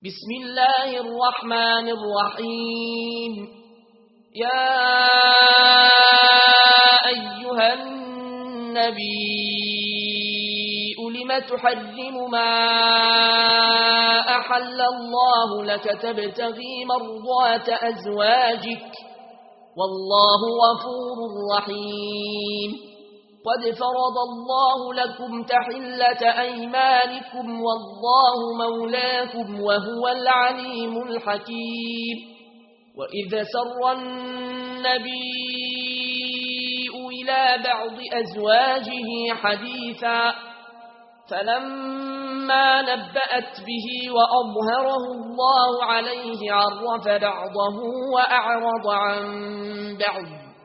بسم الله الرحمن الرحيم. يا أيها النبي لم تحرم ما أحل الله لك تبتغي مرضات أزواجك والله غفور رحيم. قد فرض الله لكم تحلة أيمانكم والله مولاكم وهو العليم الحكيم. وإذا سر النبي إلى بعض أزواجه حديثا فلما نبأت به وأظهره الله عليه عرف بعضه وأعرض عن بعض.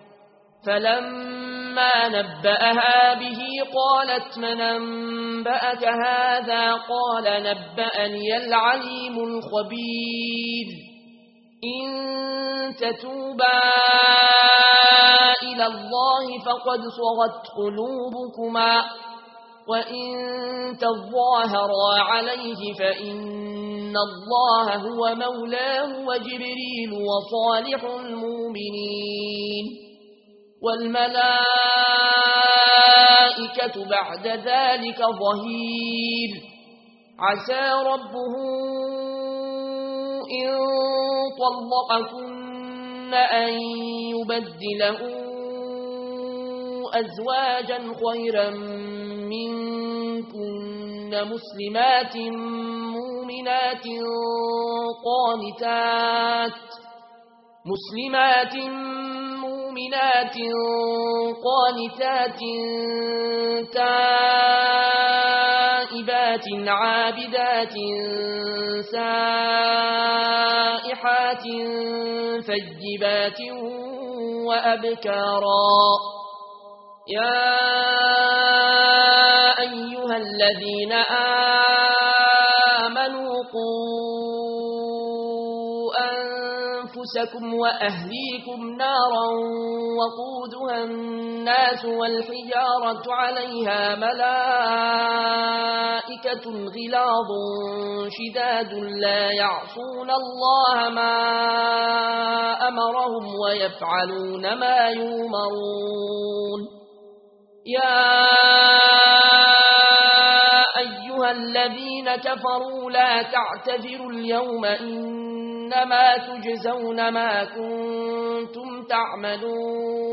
فلما نبأها به قالت من أنبأك هذا قال نبأني العليم الخبير. إن تتوبا إلى الله فقد صغت قلوبكما وإن تظاهرا عليه فإن الله هو مولاه وجبريل وصالح المؤمنين والملائكة بعد ذلك ظهير. عسى ربه إن طلقكن أن يبدله أزواجا خيرا منكن مسلمات مؤمنات قانتات تائبات عابدات سائحات ثيبات وأبكارا. يا أيها الذين آمنوا أنفسكم وأهليكم نارا وقودها الناس والحجارة عليها ملائكة غلاظ شداد لا يعصون الله ما أمرهم ويفعلون ما يؤمرون. يا أيها الذين كفروا لا تعتذروا اليوم إنما تجزون ما كنتم تعملون.